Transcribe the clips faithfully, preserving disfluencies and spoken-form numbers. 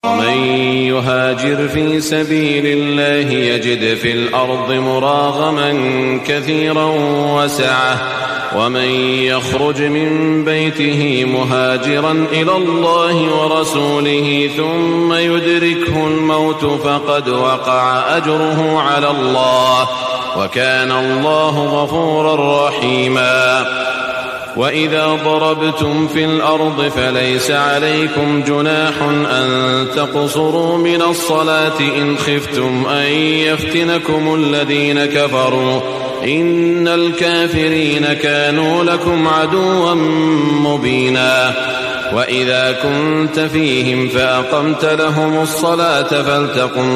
ومن يهاجر في سبيل الله يجد في الأرض مراغما كثيرا وسعة ومن يخرج من بيته مهاجرا إلى الله ورسوله ثم يدركه الموت فقد وقع أجره على الله وكان الله غفورا رحيما. وإذا ضربتم في الأرض فليس عليكم جناح أن تقصروا من الصلاة إن خفتم أن يفتنكم الذين كفروا إن الكافرين كانوا لكم عدوا مبينا. وإذا كنت فيهم فأقمت لهم الصلاة فلتقم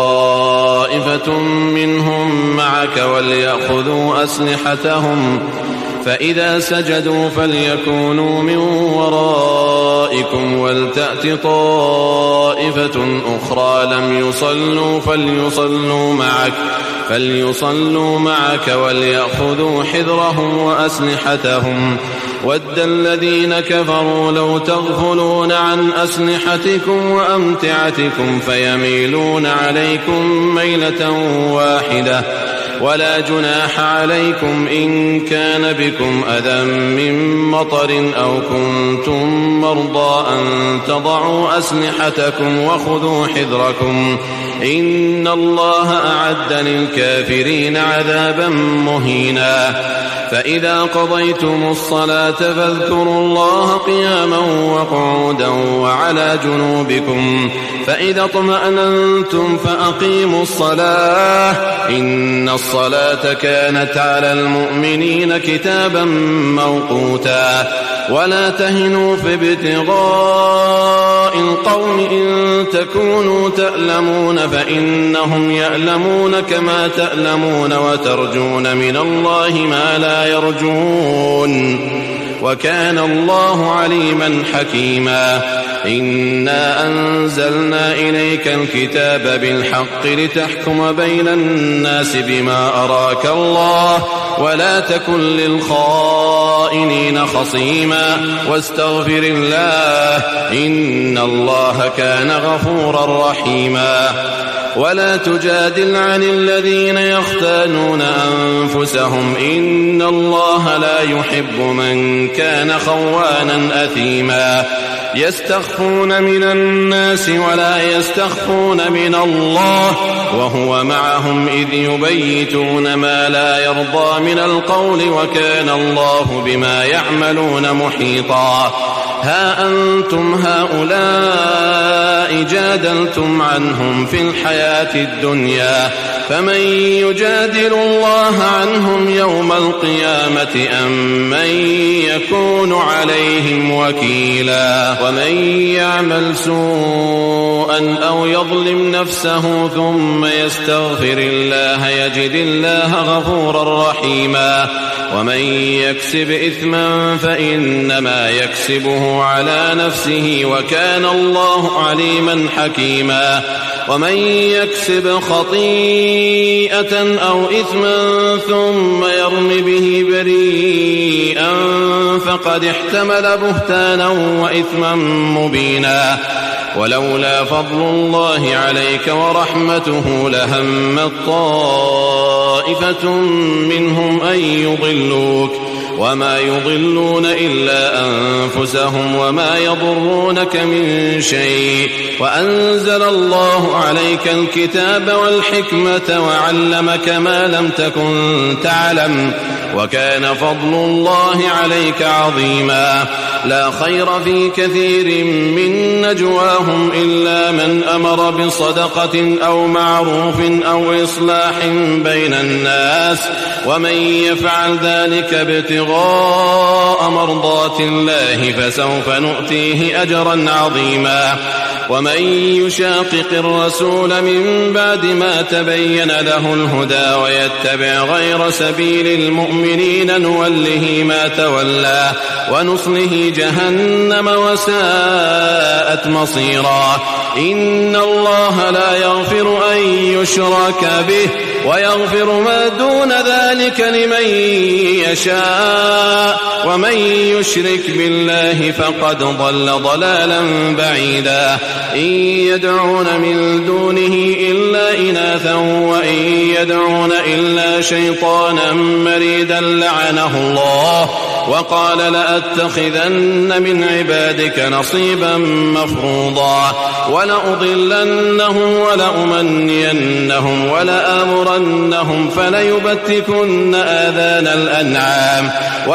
طائفة منهم معك وليأخذوا أسلحتهم فإذا سجدوا فليكونوا من ورائكم ولتأت طائفة أخرى لم يصلوا فليصلوا معك فليصلوا معك وليأخذوا حذرهم وأسلحتهم ود الذين كفروا لو تغفلون عن أسلحتكم وأمتعتكم فيميلون عليكم ميلة واحدة ولا جناح عليكم إن كان بكم أذى من مطر أو كنتم مرضى أن تضعوا أسلحتكم وخذوا حذركم إن الله أعد للكافرين عذابا مهينا. فإذا قضيتم الصلاة فاذكروا الله قياما وقعودا وعلى جنوبكم فإذا اطمأننتم فأقيموا الصلاة إن الصلاة كانت على المؤمنين كتابا موقوتا. ولا تهنوا في ابتغاء القوم إن تكونوا تألمون فإنهم يألمون كما تألمون وترجون من الله ما لا يرجون وكان الله عليما حكيما. إنا أنزلنا إليك الكتاب بالحق لتحكم بين الناس بما أراك الله ولا تكن للخائنين خصيما واستغفر الله إن الله كان غفورا رحيما. ولا تجادل عن الذين يختانون أنفسهم إن الله لا يحب من كان خوانا أثيما. يستخفون من الناس ولا يستخفون من الله وهو معهم إذ يبيتون ما لا يرضى من القول وكان الله بما يعملون محيطا. ها أنتم هؤلاء جادلتم عنهم في الحياة الدنيا فمن يجادل الله عنهم يوم القيامة أم من يكون عليهم وكيلا. ومن يعمل سوءا أو يظلم نفسه ثم يستغفر الله يجد الله غفورا رحيما. ومن يكسب إثما فإنما يكسبه على نفسه وكان الله عليما حكيما. ومن يكسب خطيئة أو إثما ثم يرم به بريئا فقد احتمل بهتانا وإثما مبينا. ولولا فضل الله عليك ورحمته لهمت طائفة منهم أن يضلوك وما يضلون إلا أنفسهم وما يضرونك من شيء. وأنزل الله عليك الكتاب والحكمة وعلمك ما لم تكن تعلم وكان فضل الله عليك عظيما. لا خير في كثير من نجواهم إلا من أمر بصدقة أو معروف أو إصلاح بين الناس ومن يفعل ذلك ابتغاء مرضات الله فسوف نؤتيه أجرا عظيما. ومن يشاقق الرسول من بعد ما تبين له الهدى ويتبع غير سبيل المؤمنين نوله ما تولى ونصله جهنم وساءت مصيرا. إن الله لا يغفر أن يشرك به ويغفر ما دون ذلك لمن يشاء ومن يشرك بالله فقد ضل ضلالا بعيدا إن يدعون من دونه إلا إناثا وإن يدعون إلا شيطانا مريدا لعنه الله وقال لأتخذن من عبادك نصيبا مفروضا ولأضلنهم ولأمنينهم ولآمرنهم فليبتكن آذان الأنعام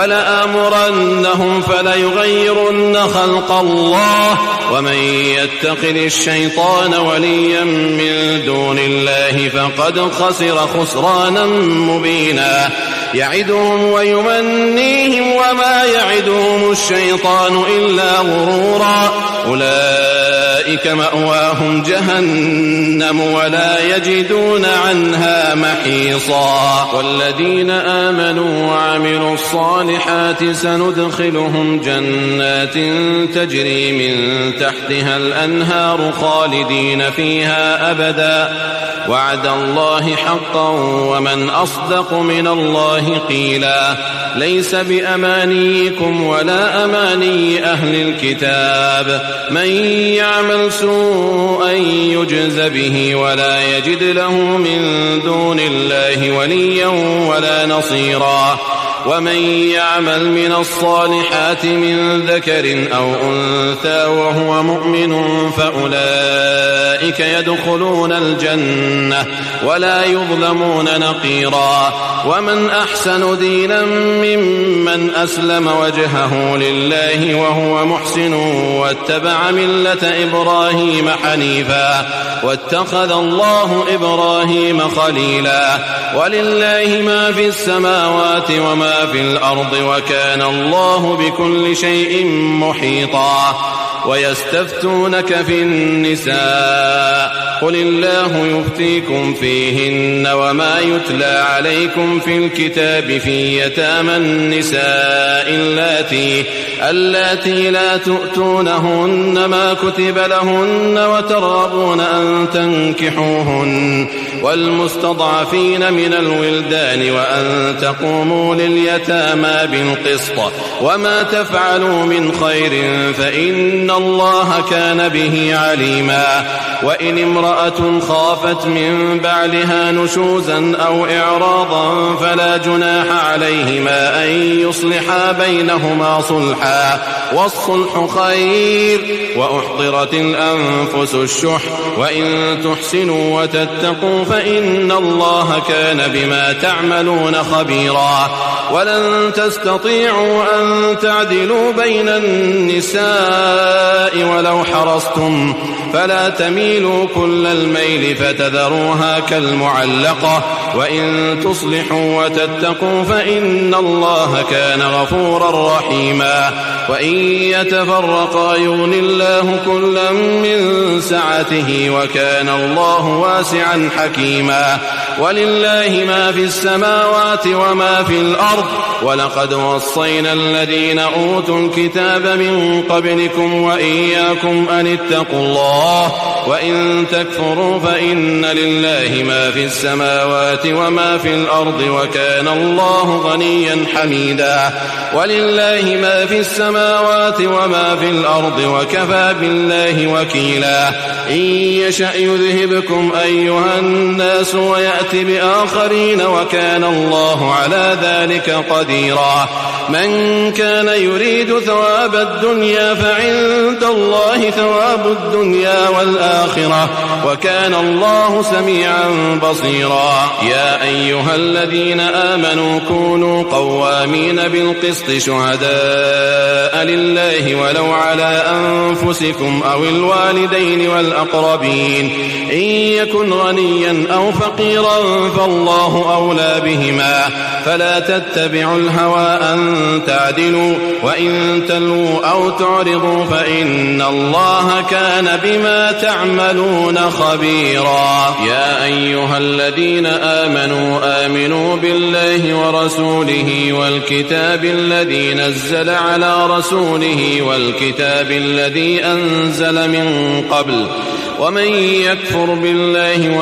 ولآمرنهم فليغيرن خلق الله ومن يتخذ الشيطان وليا من دون الله فقد خسر خسرانا مبينا يعدهم ويمنيهم وما يعدهم الشيطان إلا غرورا أولئك مأواهم جهنم ولا يجدون عنها محيصا والذين آمنوا وعملوا الصالحات سندخلهم جنات تجري من تحتها الأنهار خالدين فيها أبدا وعد الله حقا ومن أصدق من الله قيلا ليس بأمانيكم ولا أماني أهل الكتاب من يعمل سوءا يجز به ولا يجد له من دون الله وليا ولا نصيرا ومن يعمل من الصالحات من ذكر أو أنثى وهو مؤمن فأولئك يدخلون الجنة ولا يظلمون نقيرا ومن أحسن دينا ممن أسلم وجهه لله وهو محسن واتبع ملة إبراهيم حنيفا واتخذ الله إبراهيم خليلا ولله ما في السماوات وما في الأرض وكان الله بكل شيء محيطا ويستفتونك في النساء قل الله يفتيكم فيهن وما يتلى عليكم في الكتاب في يتامى النساء اللاتي اللاتي لا تؤتونهن ما كتب لهن وترغبون أن تنكحوهن والمستضعفين من الولدان وأن تقوموا لليتامى بالقسط وما تفعلوا من خير فإن الله كان به عليما وإن امرأة خافت من بعلها نشوزا أو إعراضا فلا جناح عليهما أن يصلحا بينهما صلحا والصلح خير وأحضرت الأنفس الشح وإن تحسنوا وتتقوا فإن الله كان بما تعملون خبيرا ولن تستطيعوا أن تعدلوا بين النساء ولو حرصتم فلا تميلوا كل الميل فتذروها كالمعلقة وإن تصلحوا وتتقوا فإن الله كان غفورا رحيما وإن يتفرقا يغن الله كلا من سعته وكان الله واسعا حكيما ولله ما في السماوات وما في الأرض ولقد وصينا الذين أوتوا الكتاب من قبلكم وإياكم أن اتقوا الله وإن تكفروا فإن لله ما في السماوات وما في الأرض وكان الله غنيا حميدا ولله ما في السماوات وما في الأرض وكفى بالله وكيلا إن يشأ يذهبكم أيها الناس ويأتي بآخرين وكان الله على ذلك قديرا من كان يريد ثواب الدنيا فعند الله ثواب الدنيا والآخرة وكان الله سميعا بصيرا يا أيها الذين آمنوا كونوا قوامين بالقسط شهداء لله ولو على أنفسكم أو الوالدين والأقربين إن يكن غنيا أو فقيرا فالله أولى بهما فلا تتبعوا الهوى أن تعدلوا وإن تلووا أو تعرضوا فإن الله كان بما تعملون تعملون خبيرا. يا أيها الذين آمنوا آمنوا بالله ورسوله والكتاب الذي نزل على رسوله والكتاب الذي أنزل من قبل ومن يكفر بالله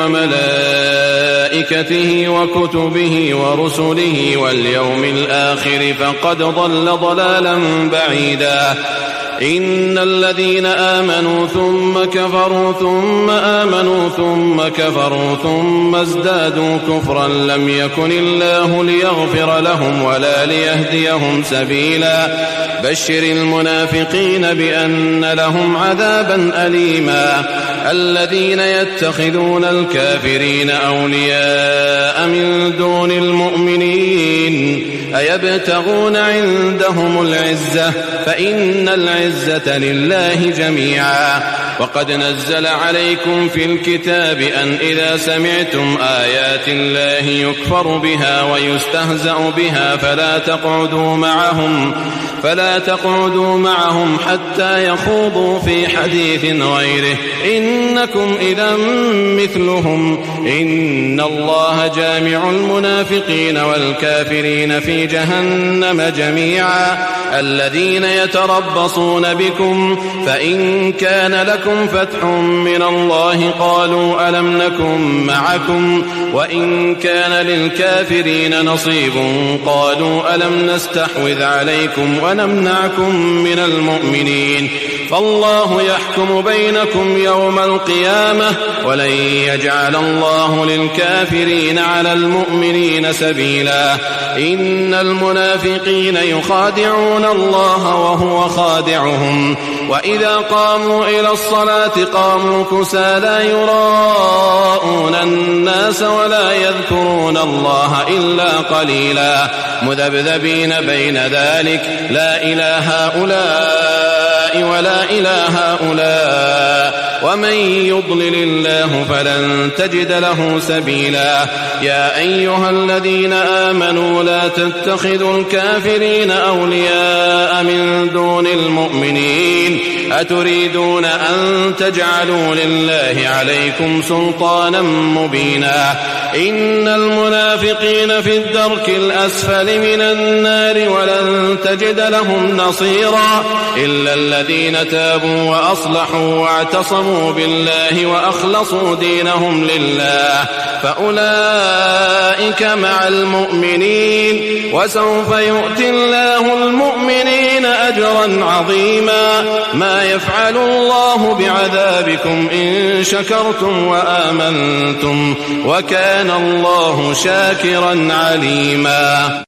وملائكته وكتبه ورسله واليوم الآخر فقد ضل ضلالا بعيدا. إن الذين آمنوا ثم كفروا ثم آمنوا ثم كفروا ثم ازدادوا كفرا لم يكن الله ليغفر لهم ولا ليهديهم سبيلا. بشر المنافقين بأن لهم عذابا أليما. الذين يتخذون الكافرين أولياء من دون المؤمنين أيبتغون عندهم العزة فإن العزة لله جميعا. وقد نزل عليكم في الكتاب أن إذا سمعتم آيات الله يكفر بها ويستهزأ بها فلا تقعدوا معهم فلا تقعدوا معهم حتى يخوضوا في حديث غيره إنكم إذا مثلهم إن الله جامع المنافقين والكافرين في جهنم جميعا. الذين يتربصون بكم فإن كان لكم فتح من الله قالوا ألم نكن معكم وإن كان للكافرين نصيب قالوا ألم نستحوذ عليكم ونمنعكم من المؤمنين فالله يحكم بينكم يوم القيامة ولن يجعل الله للكافرين على المؤمنين سبيلا. إن المنافقين يخادعون الله وهو خادعهم وإذا قاموا إلى الصلاة قاموا كسى لا يراءون الناس ولا يذكرون الله إلا قليلا مذبذبين بين ذلك لا إله هؤلاء ولا إله هؤلاء ومن يضلل الله فلن تجد له سبيلا. يا أيها الذين آمنوا لا تتخذوا الكافرين أولياء من دون المؤمنين أتريدون أن تجعلوا لله عليكم سلطانا مبينا. إن المنافقين في الدرك الأسفل من النار ولن تجد لهم نصيرا إلا الذين تابوا وأصلحوا واعتصموا بالله وأخلصوا دينهم لله فأولئك مع المؤمنين وسوف يؤتي الله المؤمنين أجرا عظيما. ما يفعل الله بعذابكم إن شكرتم وآمنتم وكان الله شاكرا عليما.